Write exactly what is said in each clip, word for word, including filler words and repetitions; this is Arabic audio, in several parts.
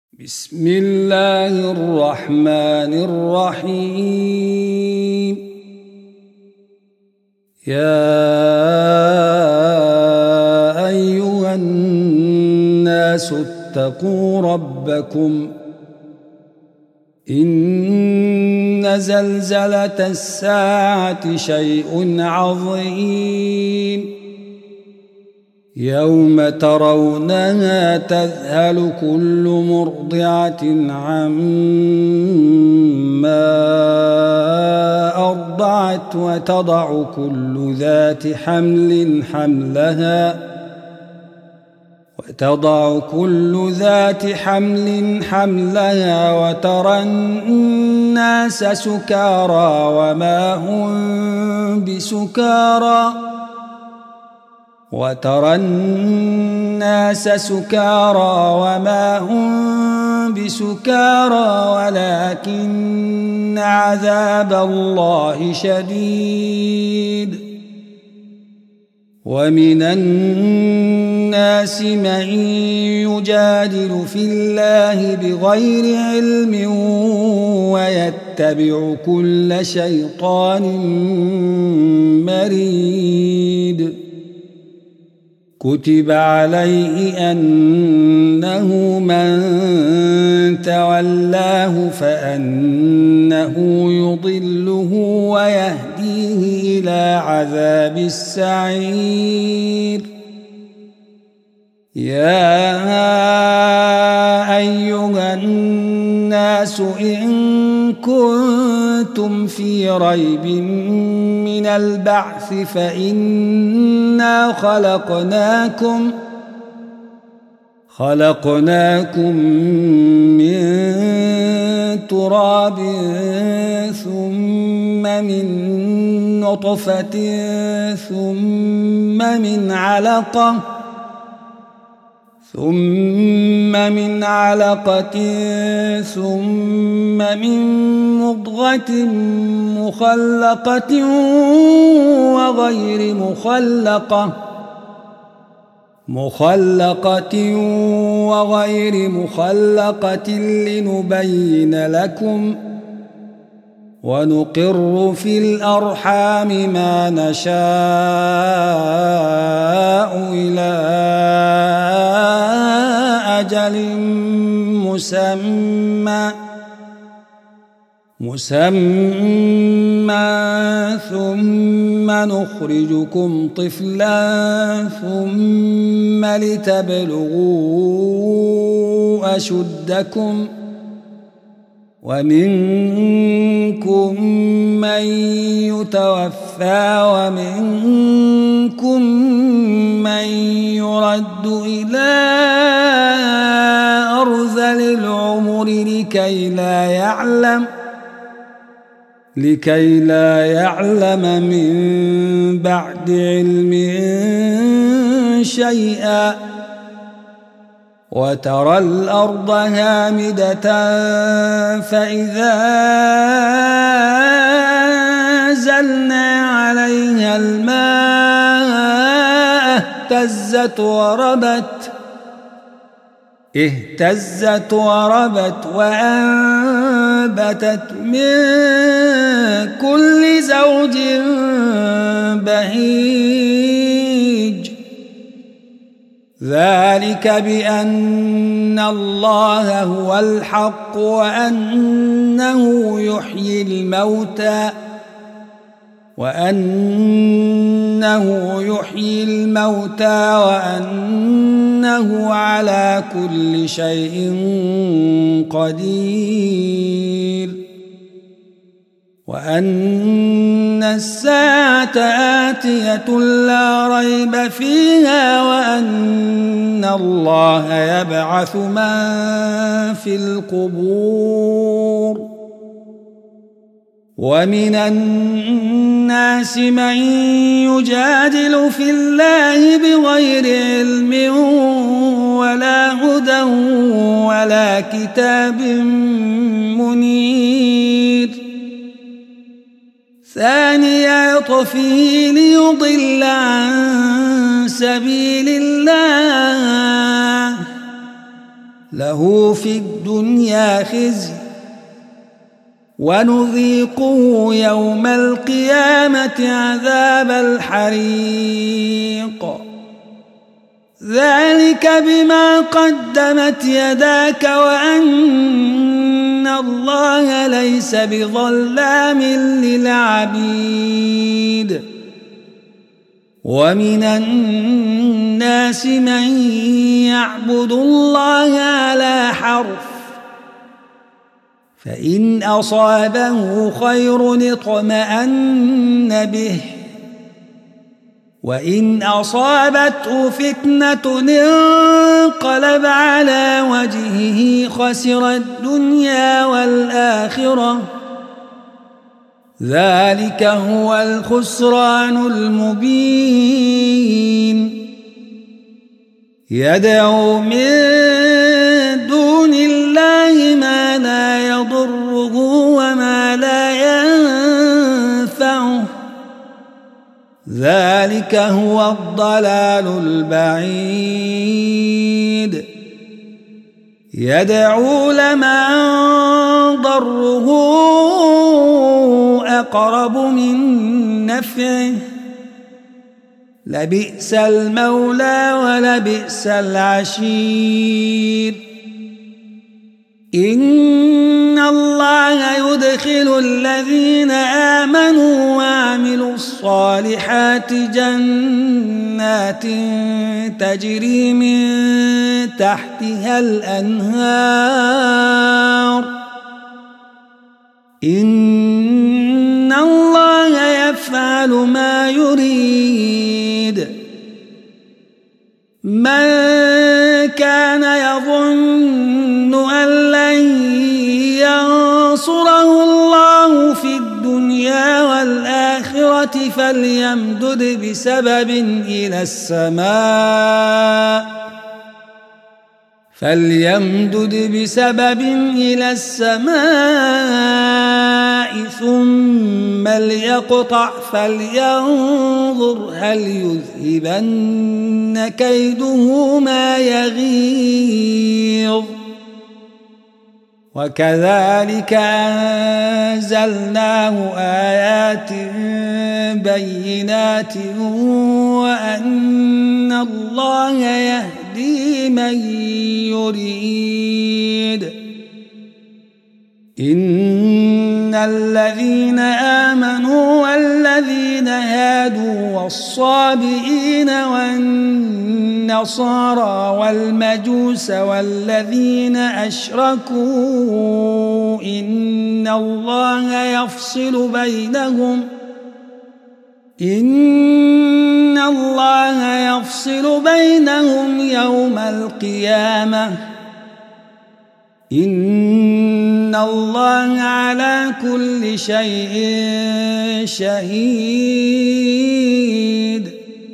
بسم الله الرحمن الرحيم. يا أيها الناس اتقوا ربكم إن زلزلة الساعة شيء عظيم يوم ترونها تذهل كل مرضعة عما أرضعت وتضع كل ذات حمل حملها وتضع كل ذات حمل حملها وترى الناس سكارى وما هم بسكارى وترى الناس سكارى وما هم بسكارى ولكن عذاب الله شديد. ومن الناس من يجادل في الله بغير علم ويتبع كل شيطان مريد. كتب عليه أنه من تولاه فأنه يضله ويهديه إلى عذاب السعير. يا أيها الناس إن كنتم في ريب من البعث فإنا خلقناكم خلقناكم من تراب ثم من نطفة ثم من علقة ثم من علقة ثم من مضغة مخلقة وغير مخلقة مخلقة وغير مخلقة لنبين لكم ونقر في الأرحام ما نشاء إلى أجل مسمى مسمى ثم نخرجكم طفلا ثم لتبلغوا أشدكم ومنكم من يتوفى ومنكم من يرد إلى أرذل العمر لكي لا يعلم لكي لا يعلم من بعد علم شيئا. وترى الأرض هامدة فإذا أنزلنا عليها الماء اهتزت وربت اهتزت وربت وأنبتت من كل زوج بهيج. ذلك بأن الله هو الحق وأنه يحيي الموتى وأنه يحيي الموتى وأنه على كل شيء قدير وأن الساعة آتية لا ريب فيها وأن الله يبعث من في القبور. ومن الناس من يجادل في الله بغير علم ولا هدى ولا كتاب منير. ثاني عطفه ليضل عن سبيل الله له في الدنيا خزي ونذيقه يوم القيامة عذاب الحريق ذلك بما قدمت يداك وأن الله ليس بظلام للعبيد ومن الناس من يعبد الله على حرف فإن أصابه خير اطمأن به وإن أصابته فتنة انقلب على وجهه خسر الدنيا والآخرة ذلك هو الخسران المبين يدعو من دون الله ما لا يضره وما لا ينفعه ذلك هو الضلال البعيد يدعو لمن ضره أقرب من نفعه لبئس المولى ولبئس العشير إن الله يدخل الذين آمنوا وعملوا الصالحات جنات تجري من تحتها الأنهار إن الله يفعل ما يريد من كان يظن أن لن ينصره الله في الدنيا والآخرة فليمدد بسبب إلى السماء فليمدد بسبب إلى السماء ثم ليقطع فلينظر هل يذهبن كيده ما يغيظ وكذلك أنزلناه آيات بينات وأن الله يهدي من يريد إن الذين آمنوا والذين هادوا والصابئين والنصارى والمجوس والذين أشركوا إن الله يفصل بينهم إن الله يفصل بينهم يوم القيامة إن الله على كل شيء شهيد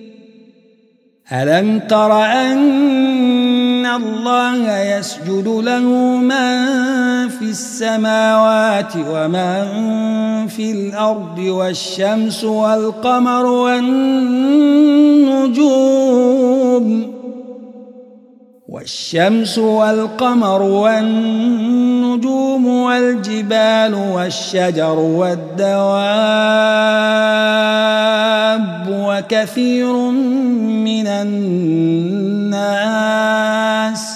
ألم تر أن الله يسجد له من في السماوات ومن في الأرض والشمس والقمر والنجوم والشمس والقمر والنجوم والجبال والشجر والدواب وكثير من الناس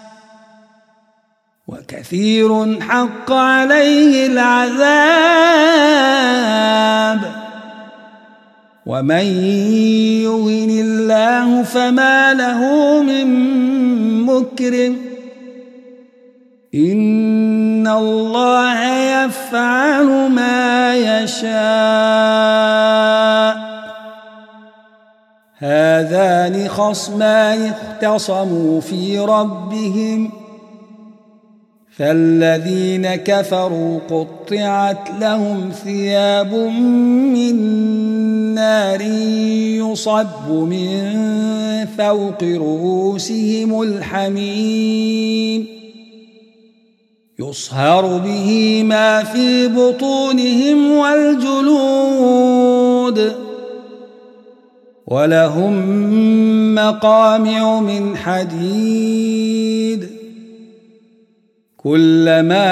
وكثير حق عليه العذاب ومن يهن الله فما له من مكرم إن الله يفعل ما يشاء هذان خصمان اختصموا في ربهم فالذين كفروا قطعت لهم ثياب من نار يصب من فوق رؤوسهم الحميم يصهر به ما في بطونهم والجلود ولهم مقامع من حديد كلما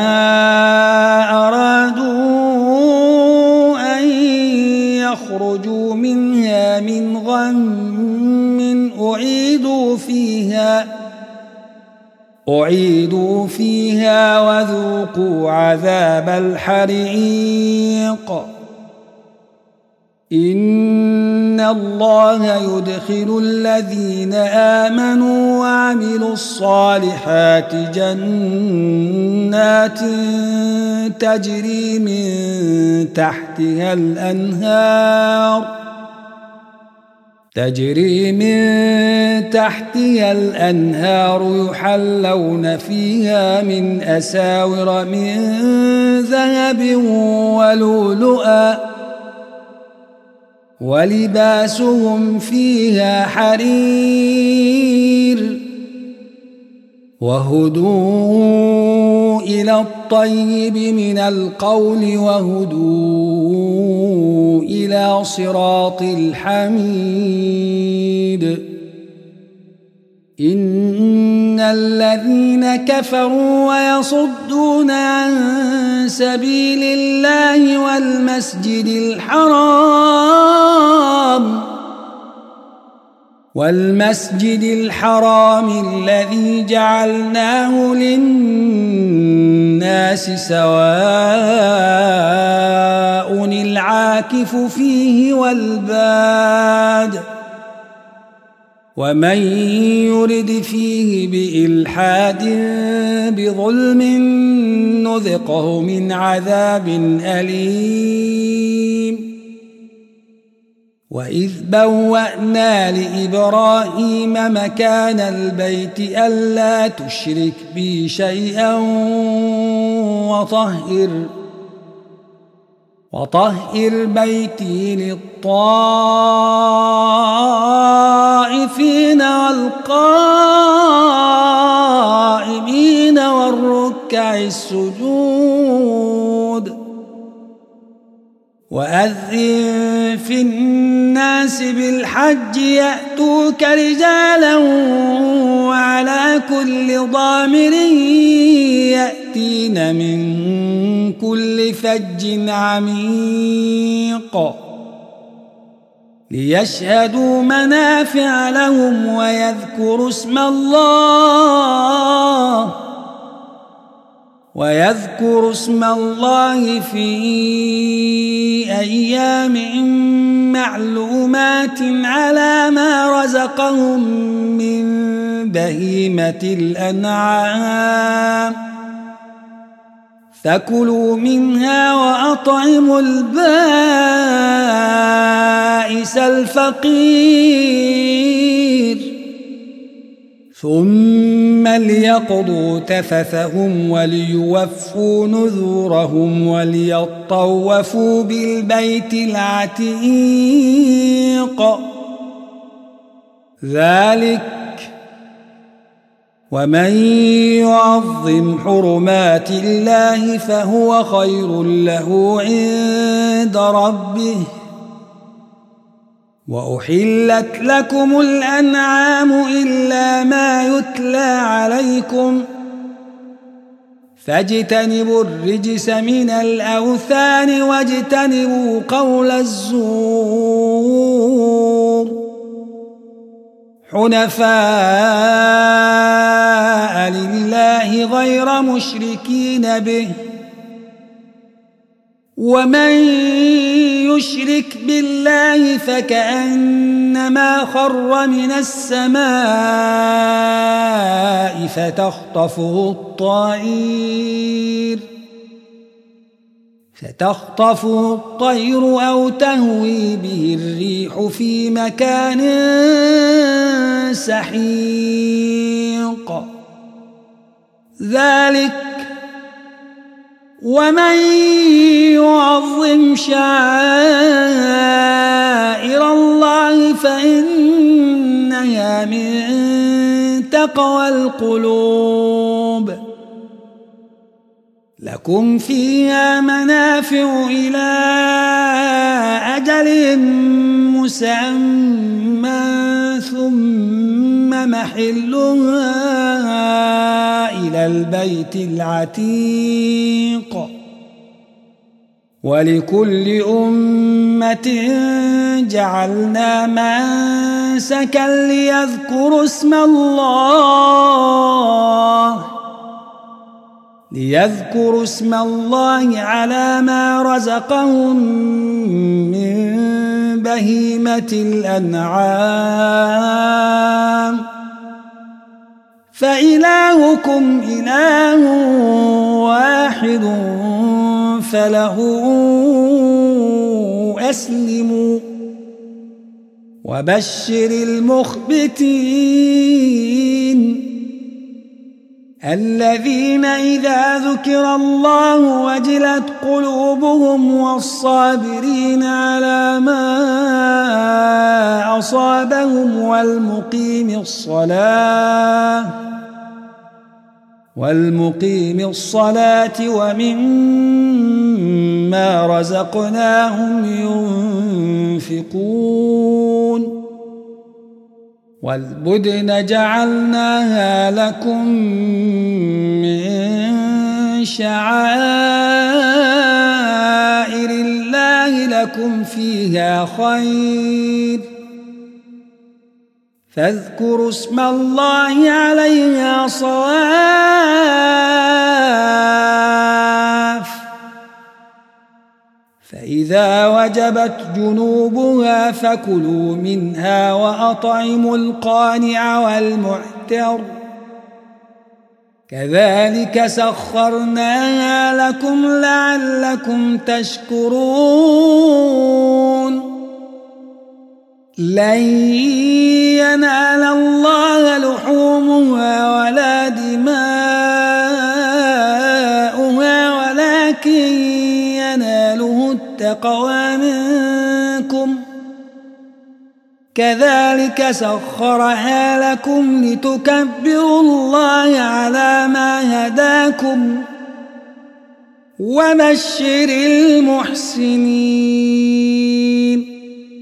أرادوا أن يخرجوا منها من غم أعيدوا فيها أعيدوا فيها وذوقوا عذاب الحريق إن الله يدخل الذين آمنوا وعملوا الصالحات جنات تجري من تحتها الأنهار تجري من تحتها الأنهار يحلون فيها من أساور من ذهب ولؤلؤا ولباسهم فيها حرير وهدوا إلى الطيب من القول وهدوا إلى صراط الحميد إن الذين كفروا ويصدون عن سبيل الله والمسجد الحرام والمسجد الحرام الذي جعلناه للناس سواء العاكف فيه والباد ومن يرد فيه بإلحاد بظلم نذقه من عذاب أليم وإذ بوأنا لإبراهيم مكان البيت ألا تشرك بي شيئا وطهر وطهر بيتي للطائفين والقائمين والركع السجود وأذن في الناس بالحج يأتوك رجالا وعلى كل ضامر يأتين من كل فج عميق ليشهدوا منافع لهم ويذكروا اسم الله ويذكروا اسم الله في أيام معلومات على ما رزقهم من بهيمة الأنعام فكلوا منها وأطعموا البائس الفقير ثم ليقضوا تفثهم وليوفوا نذورهم وليطوفوا بالبيت العتيق ذلك ومن يعظم حرمات الله فهو خير له عند ربه وأحلت لكم الأنعام إلا ما يتلى عليكم فاجتنبوا الرجس من الأوثان واجتنبوا قول الزور حنفاء لله غير مشركين به ومن يشرك بالله فكأنما خر من السماء فتخطفه الطير فتخطفه الطير أو تهوي به الريح في مكان سحيق ذلك ومن يعظم شعائر الله فإنها من تقوى القلوب لكم فيها منافع إلى أجل مسمى ثم محلها إلى البيت العتيق ولكل أمة جعلنا منسكا ليذكروا اسم الله ليذكروا اسم الله على ما رزقهم من بهيمة الأنعام فإلهكم إله واحد فله أسلموا وبشر المخبتين الذين إذا ذكر الله وجلت قلوبهم والصابرين على ما أصابهم والمقيم الصلاة والمقيم الصلاة ومما رزقناهم ينفقون والبدن جعلناها لكم من شعائر الله لكم فيها خير فاذكروا اسم الله عليها صواف فإذا وجبت جنوبها فكلوا منها وأطعموا القانع والمعتر كذلك سخرناها لكم لعلكم تشكرون لن ينال الله لحومها ولا دماؤها ولكن يناله التقوى منكم كذلك سخرها لكم لتكبروا الله على ما هداكم وبشر المحسنين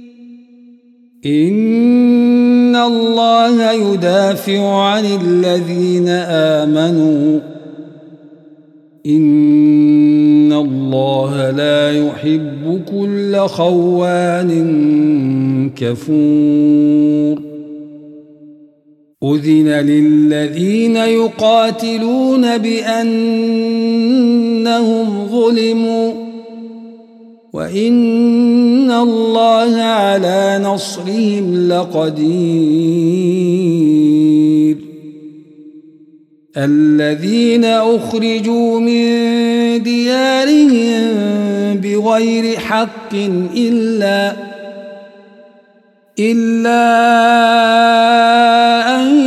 إن الله يدافع عن الذين آمنوا إن الله لا يحب كل خوان كفور أذن للذين يقاتلون بأنهم ظلموا وإن الله على نصرهم لقدير الذين أخرجوا من ديارهم بغير حق إلا إلا أن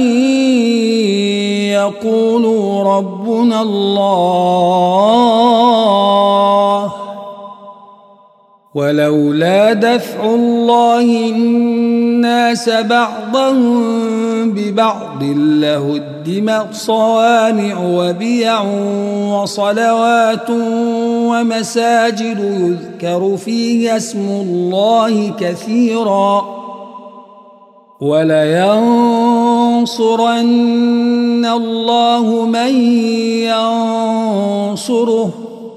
يقولوا ربنا الله ولولا دفع الله الناس بعضهم ببعض لهدمت صوامع وبيع وصلوات ومساجد يذكر فيها اسم الله كثيرا ولينصرن الله من ينصره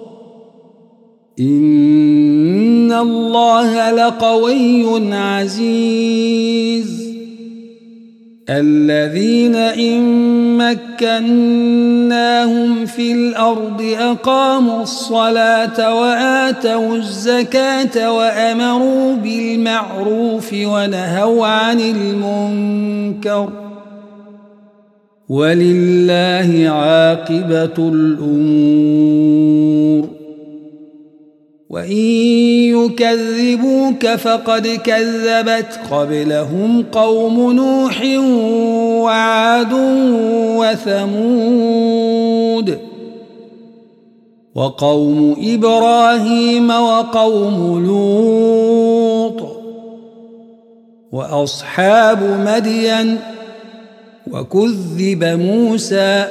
إن الله لقوي عزيز الذين إن مكناهم في الأرض أقاموا الصلاة وآتوا الزكاة وأمروا بالمعروف ونهوا عن المنكر ولله عاقبة الأمور وإن يكذبوك فقد كذبت قبلهم قوم نوح وعاد وثمود وقوم إبراهيم وقوم لوط وأصحاب مدين وكذب موسى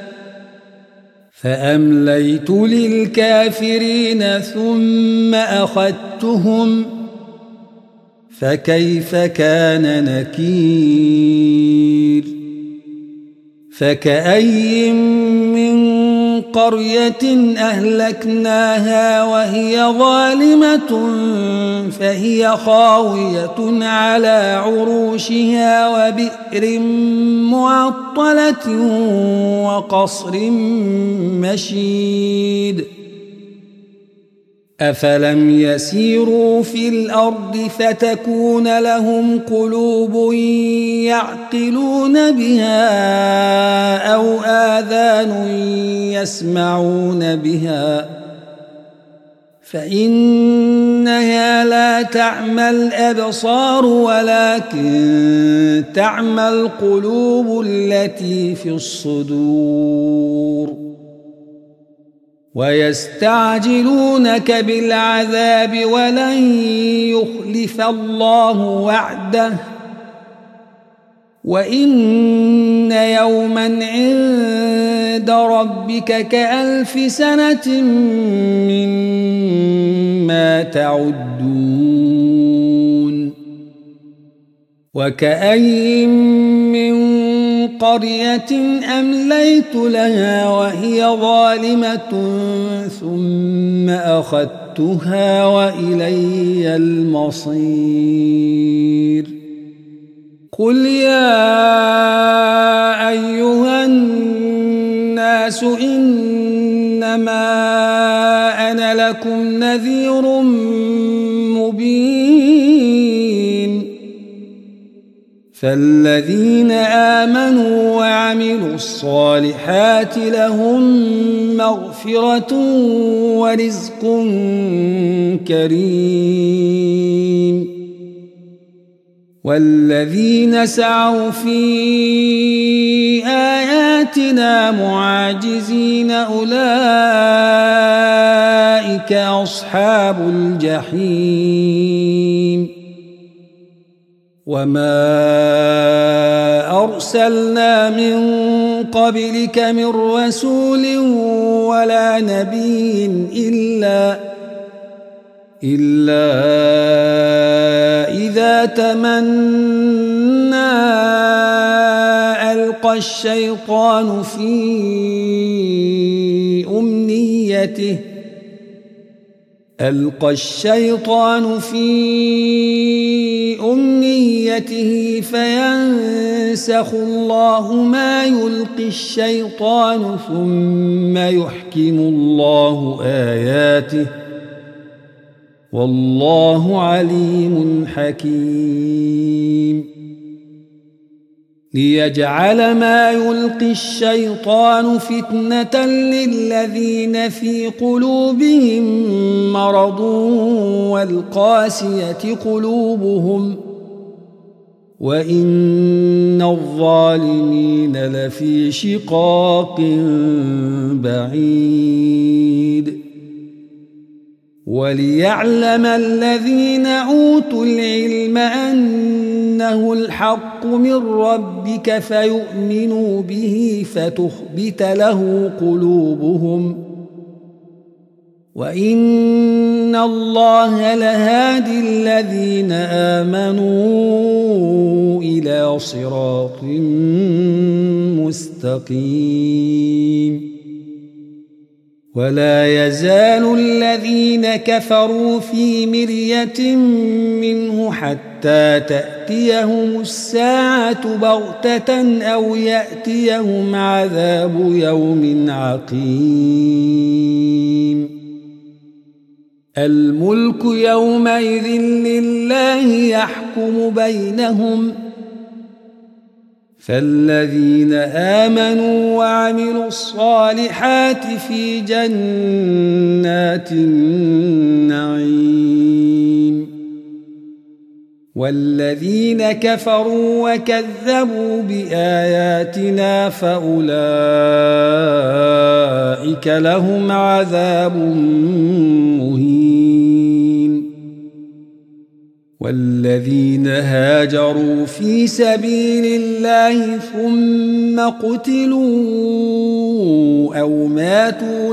فأمليت للكافرين ثم أخذتهم فكيف كان نكير فكأي من قرية أهلكناها وهي ظالمة فهي خاوية على عروشها وبئر معطلة وقصر مشيد أفلم يسيروا في الأرض فتكون لهم قلوب يعقلون بها أو آذان يسمعون بها فإنها لا تعمى الأبصار ولكن تعمى القلوب التي في الصدور ويستعجلونك بالعذاب ولن يخلف الله وعده وإن يوما عند ربك كألف سنة مما تعدون وكأي من قرية أمليت لها وهي ظالمة ثم أخذتها وإلي المصير قل يا أيها الناس إنما أنا لكم نذير مبين فالذين آمنوا وعملوا الصالحات لهم مغفرة ورزق كريم والذين سعوا في آياتنا معاجزين أولئك أصحاب الجحيم وما أرسلنا من قبلك من رسول ولا نبي إلا إلا إذا تمنى ألقى الشيطان في أمنيته ألقى الشيطان في أمنيته فينسخ الله ما يلقي الشيطان ثم يحكم الله آياته والله عليم حكيم ليجعل ما يلقي الشيطان فتنة للذين في قلوبهم مرض والقاسية قلوبهم وإن الظالمين لفي شقاق بعيد وليعلم الذين أوتوا العلم أنه الحق من ربك فيؤمنوا به فتخبت له قلوبهم وإن الله لهادي الذين آمنوا إلى صراط مستقيم ولا يزال الذين كفروا في مرية منه حتى تأتيهم الساعة بغتة أو يأتيهم عذاب يوم عقيم الملك يومئذ لله يحكم بينهم فالذين آمنوا وعملوا الصالحات في جنات النعيم والذين كفروا وكذبوا بآياتنا فأولئك لهم عذاب مهين والذين هاجروا في سبيل الله ثم قتلوا أو ماتوا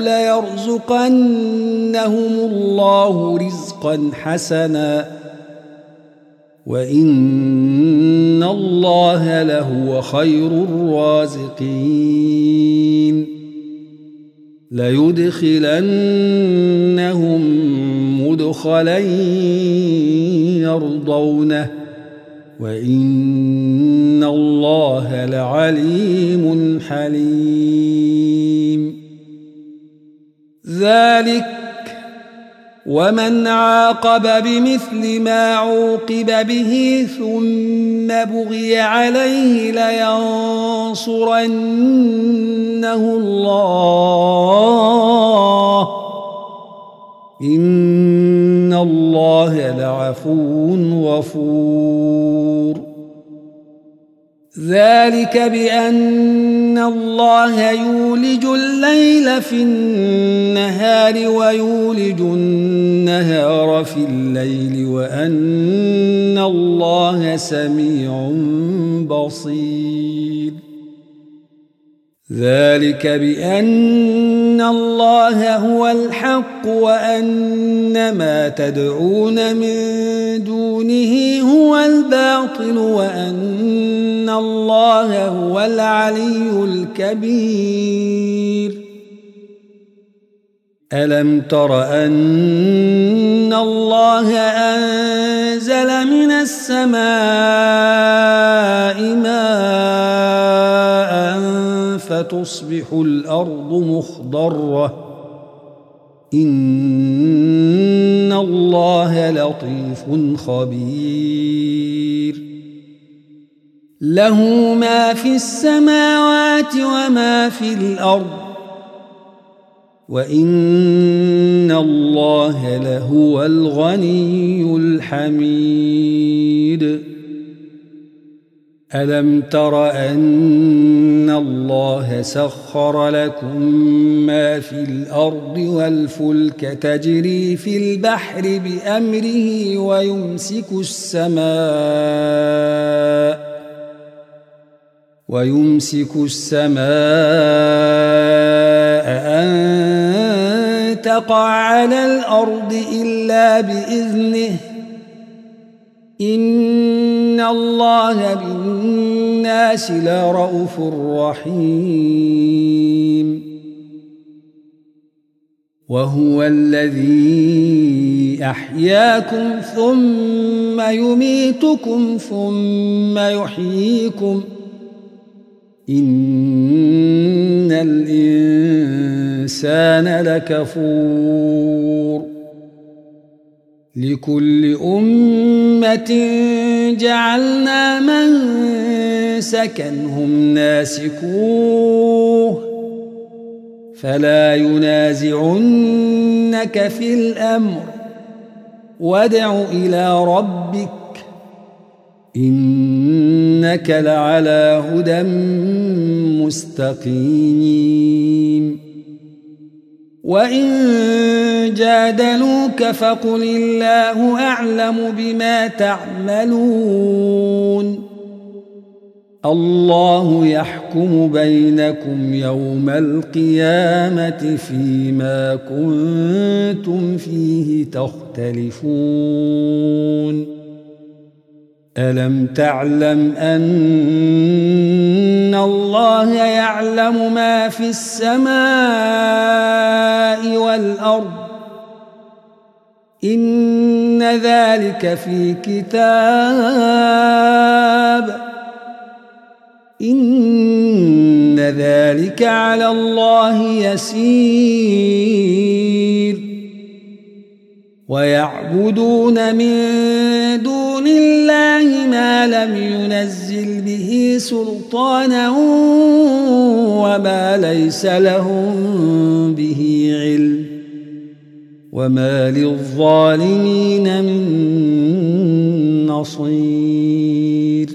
ليرزقنهم الله رزقا حسنا وإن الله لهو خير الرازقين ليدخلنهم مدخلا يرضونه وإن الله لعليم حليم ذلك ومن عاقب بمثل ما عوقب به ثم بغي عليه لينصرنه الله إن الله لعفو غفور ذلك بأن الله يولج الليل في النهار ويولج النهار في الليل وأن الله سميع بصير ذلك بأن الله هو الحق وأن ما تدعون من دونه هو الباطل وأن الله هو العلي الكبير ألم تر أن الله أنزل من السماء ماء فتصبح الأرض مخضرة إن الله لطيف خبير له ما في السماوات وما في الأرض وإن الله لهو الغني الحميد ألم تر أن الله سخر لكم ما في الأرض والفلك تجري في البحر بأمره ويمسك السماء ويمسك السماء أن تقع على الأرض إلا بإذنه إن الله بالناس لرءوف رحيم وهو الذي أحياكم ثم يميتكم ثم يحييكم إن الإنسان لكفور لكل أمة جعلنا منسكا هم ناسكوه فلا ينازعنك في الأمر وادع إلى ربك إنك لعلى هدى مستقيم وإن جادلوك فقل الله أعلم بما تعملون الله يحكم بينكم يوم القيامة فيما كنتم فيه تختلفون ألم تعلم أن الله يعلم ما في السماء والأرض إن ذلك في كتاب إن ذلك على الله يسير ويعبدون من دون الله ما لم ينزل به سلطانا وما ليس لهم به علم وما للظالمين من نصير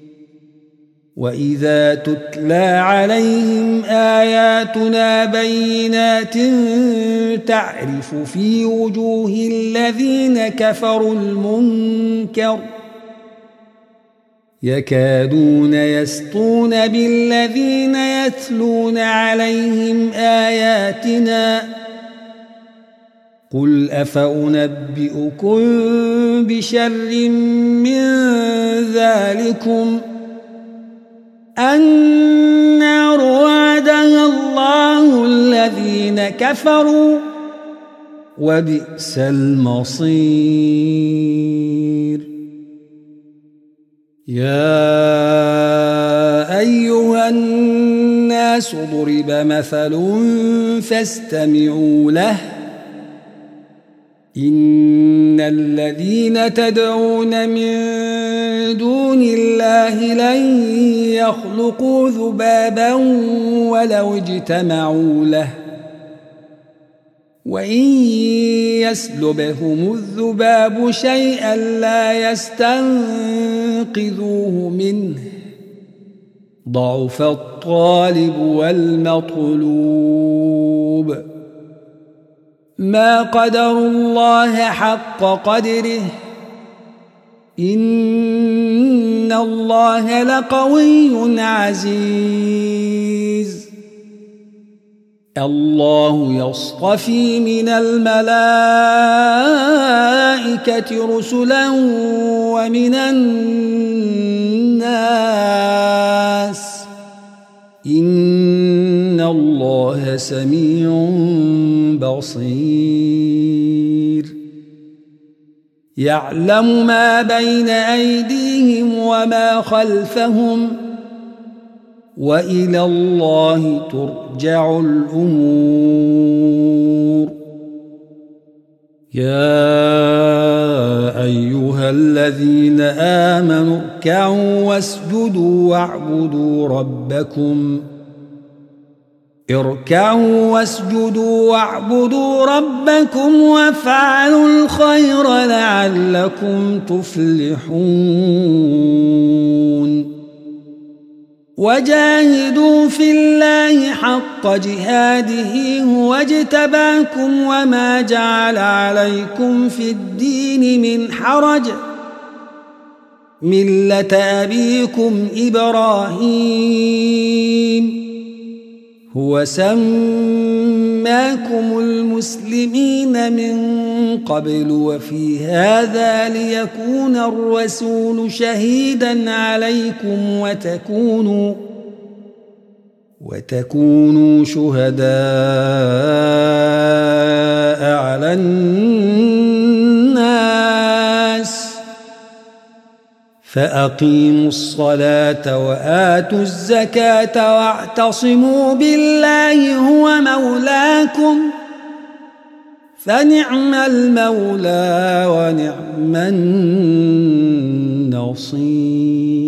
وإذا تتلى عليهم آياتنا بينات تعرف في وجوه الذين كفروا المنكر يكادون يسطون بالذين يتلون عليهم آياتنا قل أفأنبئكم بشر من ذلكم النار وعدها الله الذين كفروا وبئس المصير يا أيها الناس ضرب مثل فاستمعوا له إن الذين تدعون من دون الله لن يخلقوا ذبابا ولو اجتمعوا له وإن يسلبهم الذباب شيئا لا يستنقذوه منه ضعف الطالب والمطلوب ما قدروا الله حق قدره إن الله لقوي عزيز الله يصطفي من الملائكة رسلا ومن الناس إن الله سميع بصير يعلم ما بين أيديهم وما خلفهم وإلى الله ترجع الأمور يا أيها الذين آمنوا اركعوا واسجدوا واعبدوا ربكم اركعوا واسجدوا واعبدوا ربكم وافعلوا الخير لعلكم تفلحون وجاهدوا في الله حق جهاده هو اجتباكم وما جعل عليكم في الدين من حرج ملة أبيكم إبراهيم هو سماكم المسلمين من قبل وفي هذا ليكون الرسول شهيدا عليكم وتكونوا وتكونوا شهداء على الناس فأقيموا الصلاة وآتوا الزكاة واعتصموا بالله هو مولاكم فنعم المولى ونعم النصير